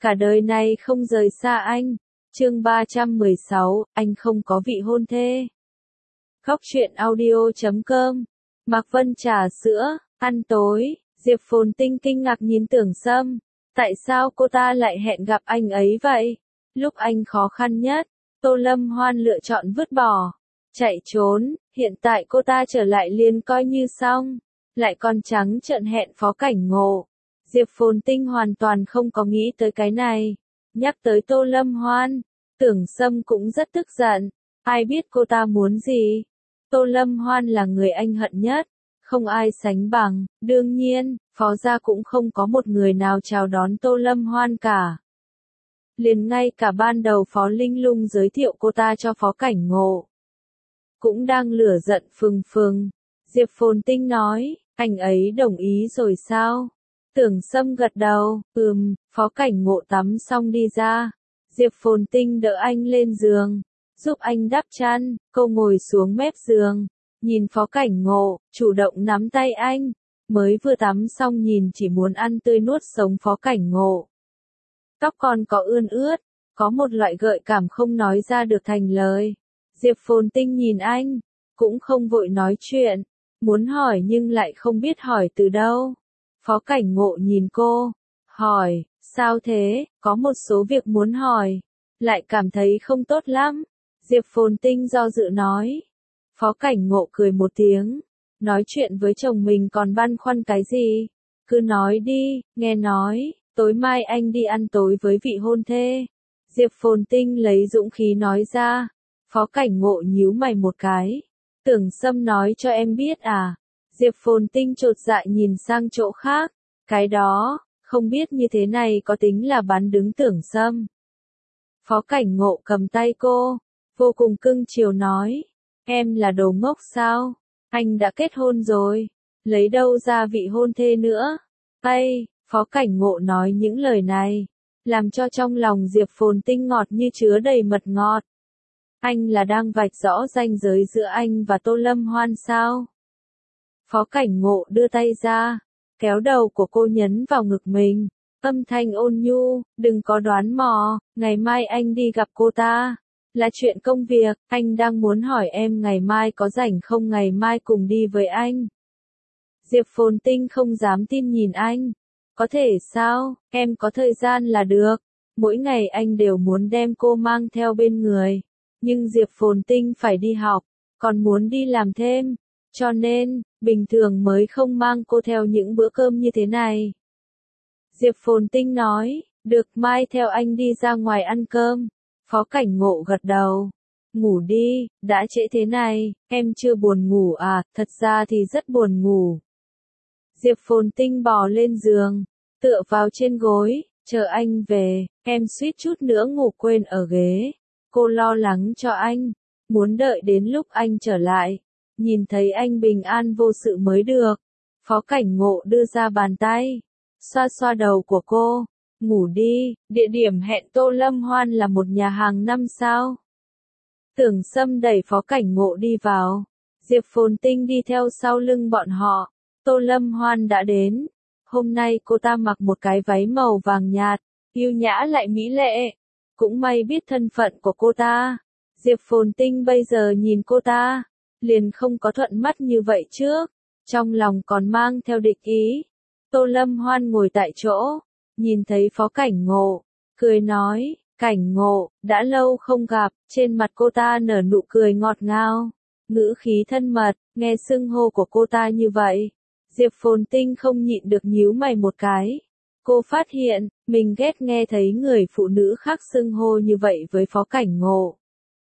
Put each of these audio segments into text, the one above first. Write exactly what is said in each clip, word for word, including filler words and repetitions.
cả đời này không rời xa anh. Chương ba trăm mười sáu, anh không có vị hôn thê. Góc truyện audio chấm com. Mạc Vân trà sữa, ăn tối, Diệp Phồn Tinh kinh ngạc nhìn Tưởng Sâm. Tại sao cô ta lại hẹn gặp anh ấy vậy? Lúc anh khó khăn nhất, Tô Lâm Hoan lựa chọn vứt bỏ, chạy trốn, hiện tại cô ta trở lại liền coi như xong, lại còn trắng trợn hẹn Phó Cảnh Ngộ. Diệp Phồn Tinh hoàn toàn không có nghĩ tới cái này. Nhắc tới Tô Lâm Hoan, Tưởng Sâm cũng rất tức giận. Ai biết cô ta muốn gì? Tô Lâm Hoan là người anh hận nhất, không ai sánh bằng. Đương nhiên, Phó gia cũng không có một người nào chào đón Tô Lâm Hoan cả. Liền ngay cả ban đầu Phó Linh Lung giới thiệu cô ta cho Phó Cảnh Ngộ, cũng đang lửa giận phừng phừng. Diệp Phồn Tinh nói, anh ấy đồng ý rồi sao? Tưởng Sâm gật đầu, ừm. Phó Cảnh Ngộ tắm xong đi ra. Diệp Phồn Tinh đỡ anh lên giường, giúp anh đắp chăn. Cô ngồi xuống mép giường, nhìn Phó Cảnh Ngộ, chủ động nắm tay anh. Mới vừa tắm xong nhìn chỉ muốn ăn tươi nuốt sống Phó Cảnh Ngộ. Tóc còn có ươn ướt, có một loại gợi cảm không nói ra được thành lời. Diệp Phồn Tinh nhìn anh, cũng không vội nói chuyện, muốn hỏi nhưng lại không biết hỏi từ đâu. Phó Cảnh Ngộ nhìn cô, hỏi, sao thế, có một số việc muốn hỏi, lại cảm thấy không tốt lắm. Diệp Phồn Tinh do dự nói. Phó Cảnh Ngộ cười một tiếng, nói chuyện với chồng mình còn băn khoăn cái gì, cứ nói đi. Nghe nói, tối mai anh đi ăn tối với vị hôn thê. Diệp Phồn Tinh lấy dũng khí nói ra. Phó Cảnh Ngộ nhíu mày một cái. Tưởng Sâm nói cho em biết à? Diệp Phồn Tinh chột dạ nhìn sang chỗ khác. Cái đó, không biết như thế này có tính là bán đứng Tưởng Sâm. Phó Cảnh Ngộ cầm tay cô, vô cùng cưng chiều nói. Em là đồ ngốc sao? Anh đã kết hôn rồi, lấy đâu ra vị hôn thê nữa? Ây, Phó Cảnh Ngộ nói những lời này, làm cho trong lòng Diệp Phồn Tinh ngọt như chứa đầy mật ngọt. Anh là đang vạch rõ ranh giới giữa anh và Tô Lâm Hoan sao? Phó Cảnh Ngộ đưa tay ra, kéo đầu của cô nhấn vào ngực mình, âm thanh ôn nhu, đừng có đoán mò, ngày mai anh đi gặp cô ta, là chuyện công việc, anh đang muốn hỏi em ngày mai có rảnh không, ngày mai cùng đi với anh. Diệp Phồn Tinh không dám tin nhìn anh, có thể sao, em có thời gian là được, mỗi ngày anh đều muốn đem cô mang theo bên người, nhưng Diệp Phồn Tinh phải đi học, còn muốn đi làm thêm, cho nên, bình thường mới không mang cô theo những bữa cơm như thế này. Diệp Phồn Tinh nói, được, mai theo anh đi ra ngoài ăn cơm. Phó Cảnh Ngộ gật đầu. Ngủ đi, đã trễ thế này, em chưa buồn ngủ à? Thật ra thì rất buồn ngủ. Diệp Phồn Tinh bò lên giường, tựa vào trên gối, chờ anh về. Em suýt chút nữa ngủ quên ở ghế. Cô lo lắng cho anh, muốn đợi đến lúc anh trở lại, nhìn thấy anh bình an vô sự mới được. Phó Cảnh Ngộ đưa ra bàn tay, xoa xoa đầu của cô. Ngủ đi, địa điểm hẹn Tô Lâm Hoan là một nhà hàng năm sao. Tưởng Sâm đẩy Phó Cảnh Ngộ đi vào. Diệp Phồn Tinh đi theo sau lưng bọn họ. Tô Lâm Hoan đã đến. Hôm nay cô ta mặc một cái váy màu vàng nhạt, yêu nhã lại mỹ lệ. Cũng may biết thân phận của cô ta. Diệp Phồn Tinh bây giờ nhìn cô ta, liền không có thuận mắt như vậy trước. Trong lòng còn mang theo địch ý. Tô Lâm Hoan ngồi tại chỗ, nhìn thấy Phó Cảnh Ngộ, cười nói, Cảnh Ngộ, đã lâu không gặp. Trên mặt cô ta nở nụ cười ngọt ngào, ngữ khí thân mật. Nghe xưng hô của cô ta như vậy, Diệp Phồn Tinh không nhịn được nhíu mày một cái. Cô phát hiện, mình ghét nghe thấy người phụ nữ khác xưng hô như vậy với Phó Cảnh Ngộ.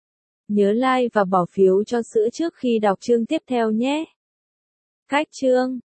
Nhớ like và bỏ phiếu cho sữa trước khi đọc chương tiếp theo nhé. Cách chương